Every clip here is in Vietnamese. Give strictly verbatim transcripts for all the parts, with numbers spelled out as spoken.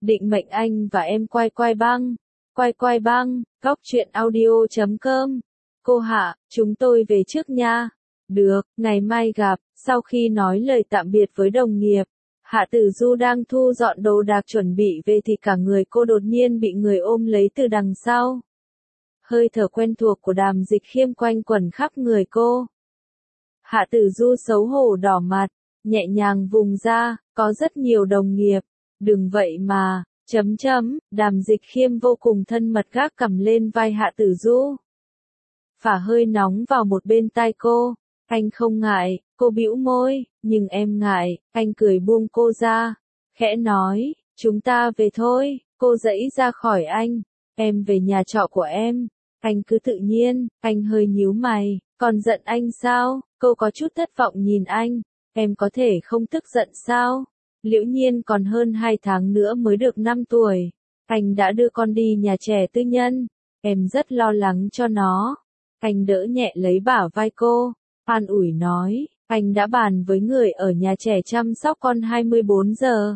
định mệnh anh và em quay quay băng. Quay quay băng, góc truyện audio chấm com. Cô Hạ, chúng tôi về trước nha. Được, ngày mai gặp. Sau khi nói lời tạm biệt với đồng nghiệp, Hạ Tử Du đang thu dọn đồ đạc chuẩn bị về thì cả người cô đột nhiên bị người ôm lấy từ đằng sau. Hơi thở quen thuộc của Đàm Dịch Khiêm quanh quẩn khắp người cô. Hạ Tử Du xấu hổ đỏ mặt, nhẹ nhàng vùng ra, có rất nhiều đồng nghiệp. Đừng vậy mà, chấm chấm, Đàm Dịch Khiêm vô cùng thân mật gác cầm lên vai Hạ Tử Du. Phả hơi nóng vào một bên tai cô. Anh không ngại, cô bĩu môi, nhưng em ngại. Anh cười buông cô ra, khẽ nói, chúng ta về thôi. Cô giãy ra khỏi anh, em về nhà trọ của em. Anh cứ tự nhiên. Anh hơi nhíu mày, còn giận anh sao? Cô có chút thất vọng nhìn anh, em có thể không tức giận sao? Liễu Nhiên còn hơn hai tháng nữa mới được năm tuổi. Anh đã đưa con đi nhà trẻ tư nhân. Em rất lo lắng cho nó. Anh đỡ nhẹ lấy bả vai cô, an ủi nói, anh đã bàn với người ở nhà trẻ chăm sóc con hai mươi bốn giờ.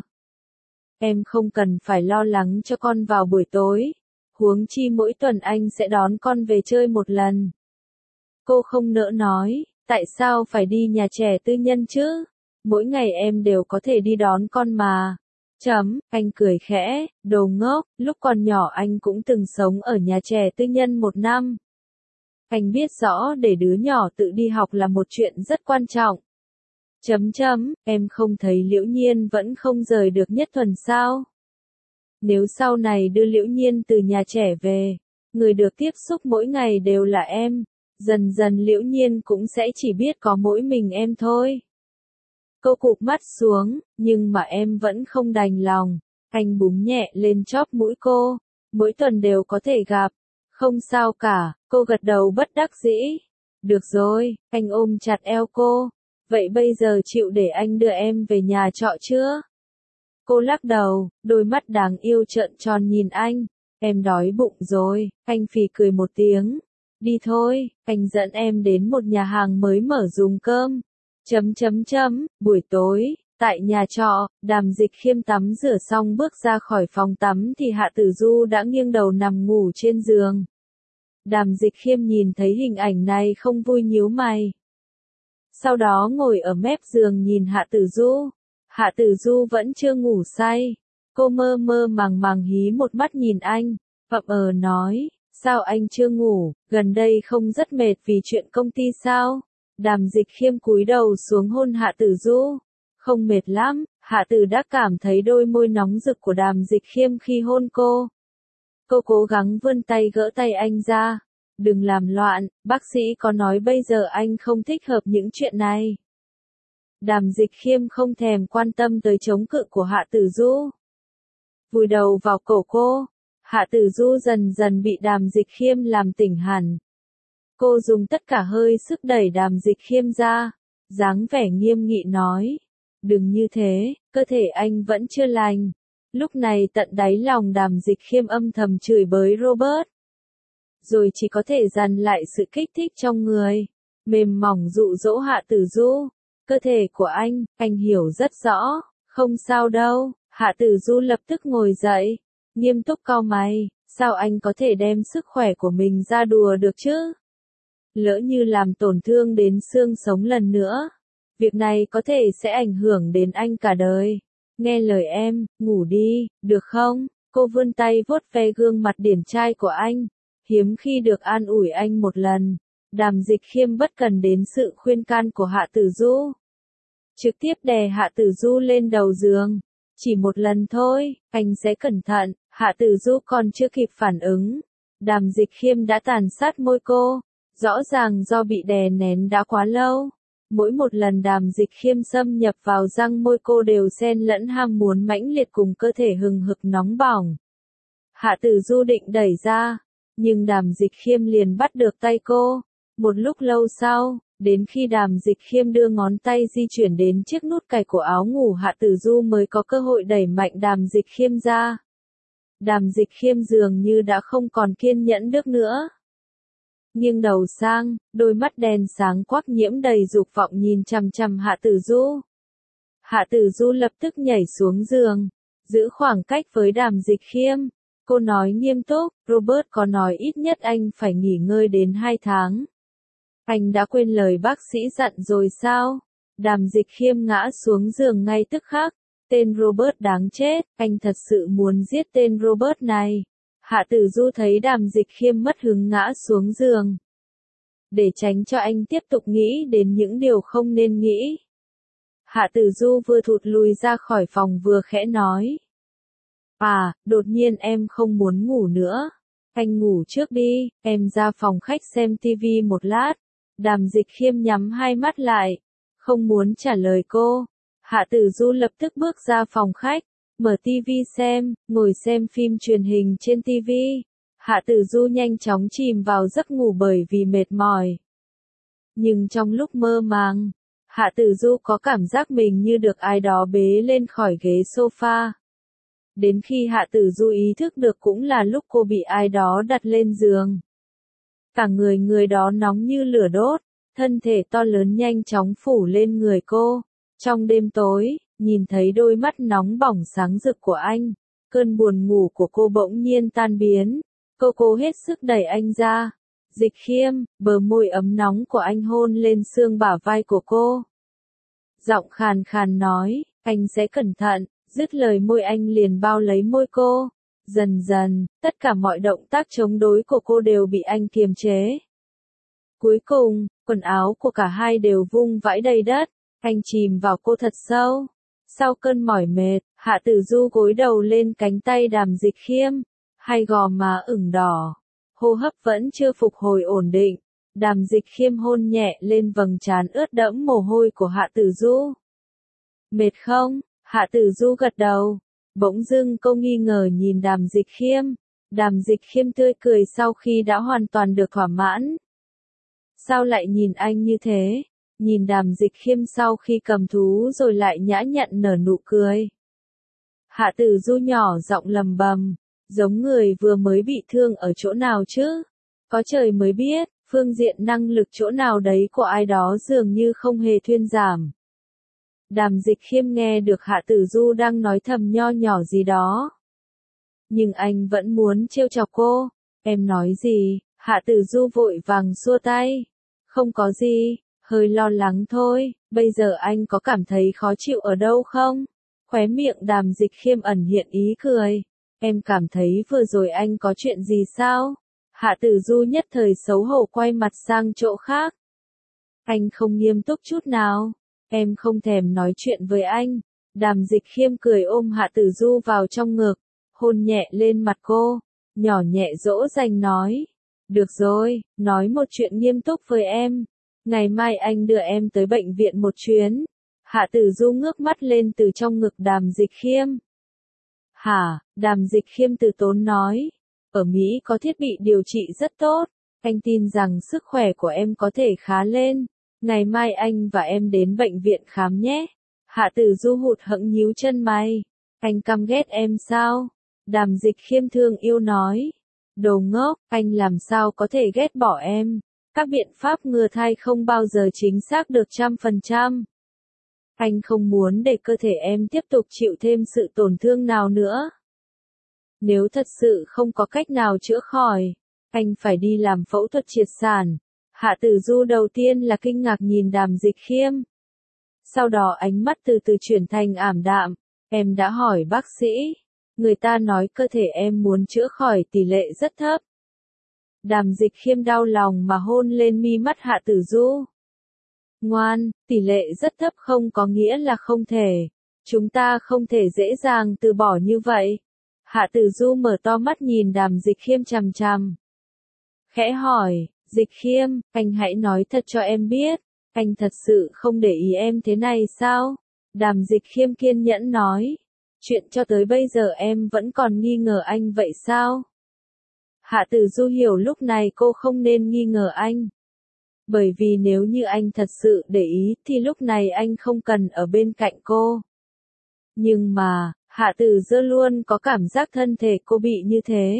Em không cần phải lo lắng cho con vào buổi tối. Huống chi mỗi tuần anh sẽ đón con về chơi một lần. Cô không nỡ nói, tại sao phải đi nhà trẻ tư nhân chứ? Mỗi ngày em đều có thể đi đón con mà. Chấm, anh cười khẽ, đồ ngốc, lúc còn nhỏ anh cũng từng sống ở nhà trẻ tư nhân một năm. Anh biết rõ để đứa nhỏ tự đi học là một chuyện rất quan trọng. Chấm chấm, em không thấy Liễu Nhiên vẫn không rời được Nhất Thuần sao? Nếu sau này đưa Liễu Nhiên từ nhà trẻ về, người được tiếp xúc mỗi ngày đều là em, dần dần Liễu Nhiên cũng sẽ chỉ biết có mỗi mình em thôi. Cô cụp mắt xuống, nhưng mà em vẫn không đành lòng. Anh búng nhẹ lên chóp mũi cô, mỗi tuần đều có thể gặp. Không sao cả, cô gật đầu bất đắc dĩ. Được rồi, anh ôm chặt eo cô. Vậy bây giờ chịu để anh đưa em về nhà trọ chưa? Cô lắc đầu, đôi mắt đáng yêu trợn tròn nhìn anh. Em đói bụng rồi, anh phì cười một tiếng. Đi thôi, anh dẫn em đến một nhà hàng mới mở dùng cơm. Chấm chấm chấm, buổi tối, tại nhà trọ, Đàm Dịch Khiêm tắm rửa xong bước ra khỏi phòng tắm thì Hạ Tử Du đã nghiêng đầu nằm ngủ trên giường. Đàm Dịch Khiêm nhìn thấy hình ảnh này không vui nhíu mày. Sau đó ngồi ở mép giường nhìn Hạ Tử Du. Hạ Tử Du vẫn chưa ngủ say. Cô mơ mơ màng màng hí một mắt nhìn anh, vậm ờ nói, sao anh chưa ngủ, gần đây không rất mệt vì chuyện công ty sao? Đàm Dịch Khiêm cúi đầu xuống hôn Hạ Tử Du. Không mệt lắm, Hạ Tử đã cảm thấy đôi môi nóng rực của Đàm Dịch Khiêm khi hôn cô. Cô cố gắng vươn tay gỡ tay anh ra. Đừng làm loạn, bác sĩ có nói bây giờ anh không thích hợp những chuyện này. Đàm Dịch Khiêm không thèm quan tâm tới chống cự của Hạ Tử Du. Vùi đầu vào cổ cô, Hạ Tử Du dần dần bị Đàm Dịch Khiêm làm tỉnh hẳn. Cô dùng tất cả hơi sức đẩy Đàm Dịch Khiêm ra, dáng vẻ nghiêm nghị nói. Đừng như thế, cơ thể anh vẫn chưa lành. Lúc này tận đáy lòng Đàm Dịch Khiêm âm thầm chửi bới Robert. Rồi chỉ có thể dằn lại sự kích thích trong người, mềm mỏng dụ dỗ Hạ Tử Du. Cơ thể của anh, anh hiểu rất rõ, không sao đâu. Hạ Tử Du lập tức ngồi dậy, nghiêm túc cau mày, sao anh có thể đem sức khỏe của mình ra đùa được chứ? Lỡ như làm tổn thương đến xương sống lần nữa, việc này có thể sẽ ảnh hưởng đến anh cả đời. Nghe lời em, ngủ đi, được không? Cô vươn tay vuốt ve gương mặt điển trai của anh, hiếm khi được an ủi anh một lần. Đàm Dịch Khiêm bất cần đến sự khuyên can của Hạ Tử Du, trực tiếp đè Hạ Tử Du lên đầu giường. Chỉ một lần thôi, anh sẽ cẩn thận. Hạ Tử Du còn chưa kịp phản ứng, Đàm Dịch Khiêm đã tàn sát môi cô. Rõ ràng do bị đè nén đã quá lâu. Mỗi một lần Đàm Dịch Khiêm xâm nhập vào răng môi cô đều xen lẫn ham muốn mãnh liệt cùng cơ thể hừng hực nóng bỏng. Hạ Tử Du định đẩy ra, nhưng Đàm Dịch Khiêm liền bắt được tay cô. Một lúc lâu sau, đến khi Đàm Dịch Khiêm đưa ngón tay di chuyển đến chiếc nút cài của áo ngủ Hạ Tử Du mới có cơ hội đẩy mạnh Đàm Dịch Khiêm ra. Đàm Dịch Khiêm dường như đã không còn kiên nhẫn được nữa. Nghiêng đầu sang, đôi mắt đen sáng quắc nhiễm đầy dục vọng nhìn chằm chằm Hạ Tử Du. Hạ Tử Du lập tức nhảy xuống giường, giữ khoảng cách với Đàm Dịch Khiêm. Cô nói nghiêm túc, Robert có nói ít nhất anh phải nghỉ ngơi đến hai tháng. Anh đã quên lời bác sĩ dặn rồi sao? Đàm Dịch Khiêm ngã xuống giường ngay tức khắc. Tên Robert đáng chết, anh thật sự muốn giết tên Robert này. Hạ Tử Du thấy Đàm Dịch Khiêm mất hứng ngã xuống giường. Để tránh cho anh tiếp tục nghĩ đến những điều không nên nghĩ. Hạ Tử Du vừa thụt lùi ra khỏi phòng vừa khẽ nói. À, đột nhiên em không muốn ngủ nữa. Anh ngủ trước đi, em ra phòng khách xem tivi một lát. Đàm Dịch Khiêm nhắm hai mắt lại. Không muốn trả lời cô. Hạ Tử Du lập tức bước ra phòng khách. Mở tivi xem, ngồi xem phim truyền hình trên tivi. Hạ Tử Du nhanh chóng chìm vào giấc ngủ bởi vì mệt mỏi. Nhưng trong lúc mơ màng, Hạ Tử Du có cảm giác mình như được ai đó bế lên khỏi ghế sofa. Đến khi Hạ Tử Du ý thức được cũng là lúc cô bị ai đó đặt lên giường. Cả người người đó nóng như lửa đốt, thân thể to lớn nhanh chóng phủ lên người cô. Trong đêm tối, nhìn thấy đôi mắt nóng bỏng sáng rực của anh, cơn buồn ngủ của cô bỗng nhiên tan biến. Cô cố hết sức đẩy anh ra. Dịch Khiêm, bờ môi ấm nóng của anh hôn lên xương bả vai của cô. Giọng khàn khàn nói, anh sẽ cẩn thận. Dứt lời môi anh liền bao lấy môi cô. Dần dần, tất cả mọi động tác chống đối của cô đều bị anh kiềm chế. Cuối cùng, quần áo của cả hai đều vung vãi đầy đất. Anh chìm vào cô thật sâu. Sau cơn mỏi mệt, Hạ Tử Du gối đầu lên cánh tay Đàm Dịch Khiêm. Hai gò má ửng đỏ. Hô hấp vẫn chưa phục hồi ổn định. Đàm Dịch Khiêm hôn nhẹ lên vầng trán ướt đẫm mồ hôi của Hạ Tử Du. Mệt không? Hạ Tử Du gật đầu. Bỗng dưng cô nghi ngờ nhìn Đàm Dịch Khiêm. Đàm Dịch Khiêm tươi cười sau khi đã hoàn toàn được thỏa mãn. Sao lại nhìn anh như thế? Nhìn Đàm Dịch Khiêm sau khi cầm thú rồi lại nhã nhặn nở nụ cười. Hạ Tử Du nhỏ giọng lầm bầm, giống người vừa mới bị thương ở chỗ nào chứ? Có trời mới biết, phương diện năng lực chỗ nào đấy của ai đó dường như không hề thuyên giảm. Đàm Dịch Khiêm nghe được Hạ Tử Du đang nói thầm nho nhỏ gì đó. Nhưng anh vẫn muốn trêu chọc cô. Em nói gì? Hạ Tử Du vội vàng xua tay. Không có gì, hơi lo lắng thôi. Bây giờ anh có cảm thấy khó chịu ở đâu không? Khóe miệng Đàm Dịch Khiêm ẩn hiện ý cười. Em cảm thấy vừa rồi anh có chuyện gì sao? Hạ Tử Du nhất thời xấu hổ quay mặt sang chỗ khác. Anh không nghiêm túc chút nào. Em không thèm nói chuyện với anh. Đàm Dịch Khiêm cười ôm Hạ Tử Du vào trong ngực, hôn nhẹ lên mặt cô, nhỏ nhẹ dỗ dành nói. Được rồi, nói một chuyện nghiêm túc với em. Ngày mai anh đưa em tới bệnh viện một chuyến. Hạ Tử Du ngước mắt lên từ trong ngực Đàm Dịch Khiêm. Hả? Đàm Dịch Khiêm từ tốn nói. Ở Mỹ có thiết bị điều trị rất tốt. Anh tin rằng sức khỏe của em có thể khá lên. Ngày mai anh và em đến bệnh viện khám nhé. Hạ Tử Du hụt hẫng nhíu chân mày. Anh căm ghét em sao? Đàm Dịch Khiêm thương yêu nói. Đồ ngốc, anh làm sao có thể ghét bỏ em? Các biện pháp ngừa thai không bao giờ chính xác được trăm phần trăm. Anh không muốn để cơ thể em tiếp tục chịu thêm sự tổn thương nào nữa. Nếu thật sự không có cách nào chữa khỏi, anh phải đi làm phẫu thuật triệt sản. Hạ Tử Du đầu tiên là kinh ngạc nhìn Đàm Dịch Khiêm. Sau đó ánh mắt từ từ chuyển thành ảm đạm. Em đã hỏi bác sĩ. Người ta nói cơ thể em muốn chữa khỏi tỷ lệ rất thấp. Đàm Dịch Khiêm đau lòng mà hôn lên mi mắt Hạ Tử Du. Ngoan, tỷ lệ rất thấp không có nghĩa là không thể. Chúng ta không thể dễ dàng từ bỏ như vậy. Hạ Tử Du mở to mắt nhìn Đàm Dịch Khiêm chằm chằm. Khẽ hỏi, Dịch Khiêm, anh hãy nói thật cho em biết. Anh thật sự không để ý em thế này sao? Đàm Dịch Khiêm kiên nhẫn nói. Chuyện cho tới bây giờ em vẫn còn nghi ngờ anh vậy sao? Hạ Tử Du hiểu lúc này cô không nên nghi ngờ anh. Bởi vì nếu như anh thật sự để ý thì lúc này anh không cần ở bên cạnh cô. Nhưng mà, Hạ Tử Du luôn có cảm giác thân thể cô bị như thế.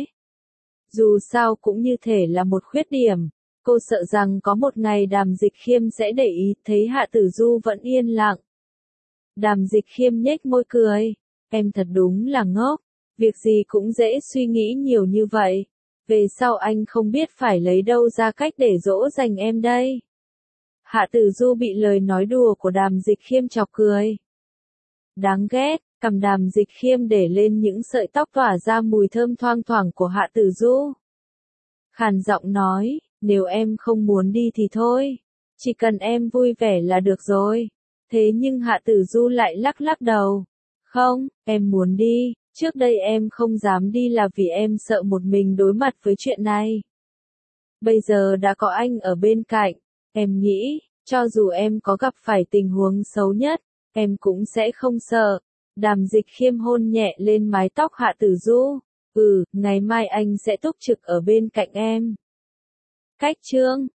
Dù sao cũng như thể là một khuyết điểm. Cô sợ rằng có một ngày Đàm Dịch Khiêm sẽ để ý thấy Hạ Tử Du vẫn yên lặng. Đàm Dịch Khiêm nhếch môi cười. Em thật đúng là ngốc, việc gì cũng dễ suy nghĩ nhiều như vậy. Về sau anh không biết phải lấy đâu ra cách để dỗ dành em đây. Hạ Tử Du bị lời nói đùa của Đàm Dịch Khiêm chọc cười. Đáng ghét, cằm Đàm Dịch Khiêm để lên những sợi tóc tỏa ra mùi thơm thoang thoảng của Hạ Tử Du. Khàn giọng nói, nếu em không muốn đi thì thôi, chỉ cần em vui vẻ là được rồi. Thế nhưng Hạ Tử Du lại lắc lắc đầu. Không, em muốn đi, trước đây em không dám đi là vì em sợ một mình đối mặt với chuyện này. Bây giờ đã có anh ở bên cạnh, em nghĩ, cho dù em có gặp phải tình huống xấu nhất, em cũng sẽ không sợ. Đàm Dịch Khiêm hôn nhẹ lên mái tóc Hạ Tử Du. Ừ, ngày mai anh sẽ túc trực ở bên cạnh em. Cách chương